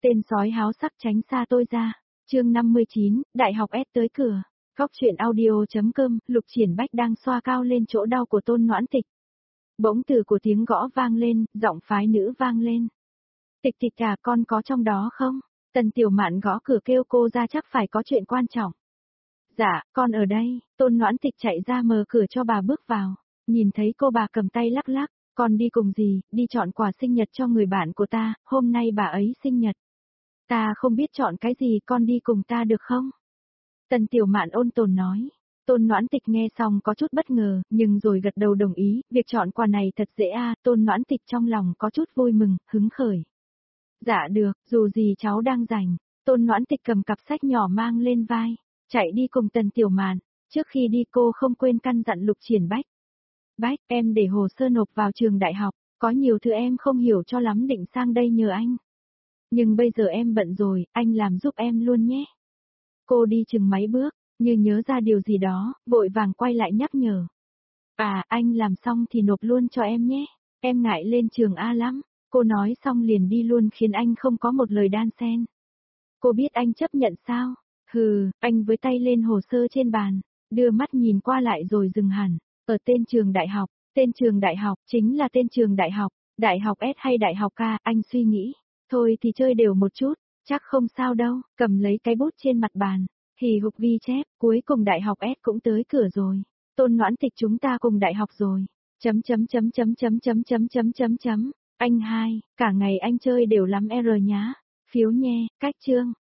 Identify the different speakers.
Speaker 1: Tên sói háo sắc tránh xa tôi ra. Chương 59, Đại học S tới cửa. Góc truyện audio.com, Lục Triển Bách đang xoa cao lên chỗ đau của Tôn Noãn Tịch. Bỗng từ của tiếng gõ vang lên, giọng phái nữ vang lên. Tịch Tịch à, con có trong đó không? Tần Tiểu Mạn gõ cửa kêu cô ra, chắc phải có chuyện quan trọng. Dạ, con ở đây. Tôn Noãn Tịch chạy ra mở cửa cho bà bước vào. Nhìn thấy cô, bà cầm tay lắc lắc. Con đi cùng gì? Đi chọn quà sinh nhật cho người bạn của ta, hôm nay bà ấy sinh nhật. Ta không biết chọn cái gì, con đi cùng ta được không? Tần Tiểu Mạn ôn tồn nói. Tôn Noãn Tịch nghe xong có chút bất ngờ, nhưng rồi gật đầu đồng ý, việc chọn quà này thật dễ à. Tôn Noãn Tịch trong lòng có chút vui mừng, hứng khởi. Dạ được, dù gì cháu đang rảnh. Tôn Noãn Tịch cầm cặp sách nhỏ mang lên vai, chạy đi cùng Tần Tiểu Mạn. Trước khi đi cô không quên căn dặn Lục Triển Bách. Bách, em để hồ sơ nộp vào trường đại học, có nhiều thứ em không hiểu cho lắm, định sang đây nhờ anh. Nhưng bây giờ em bận rồi, anh làm giúp em luôn nhé. Cô đi chừng mấy bước, như nhớ ra điều gì đó, vội vàng quay lại nhắc nhở. À, anh làm xong thì nộp luôn cho em nhé, em ngại lên trường A lắm. Cô nói xong liền đi luôn khiến anh không có một lời đan xen. Cô biết anh chấp nhận sao? Hừ, anh với tay lên hồ sơ trên bàn, đưa mắt nhìn qua lại rồi dừng hẳn. Ở tên trường đại học, chính là tên trường đại học S hay đại học K, anh suy nghĩ. Thôi thì chơi đều một chút, chắc không sao đâu, cầm lấy cái bút trên mặt bàn, thì hục ghi chép, cuối cùng đại học S cũng tới cửa rồi. Tôn Noãn Tịch chúng ta cùng đại học rồi. Anh hai, cả ngày anh chơi đều lắm R nhá. Phiếu nhe, cách chương.